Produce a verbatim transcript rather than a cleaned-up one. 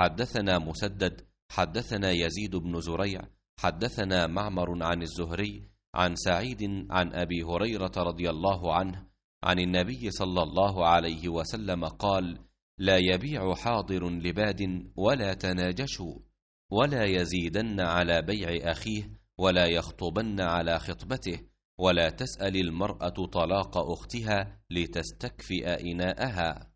حدثنا مسدد حدثنا يزيد بن زريع حدثنا معمر عن الزهري عن سعيد عن أبي هريرة رضي الله عنه عن النبي صلى الله عليه وسلم قال: لا يبيع حاضر لباد ولا تناجشوا، ولا يزيدن على بيع أخيه، ولا يخطبن على خطبته، ولا تسأل المرأة طلاق أختها لتستكفئ إناءها.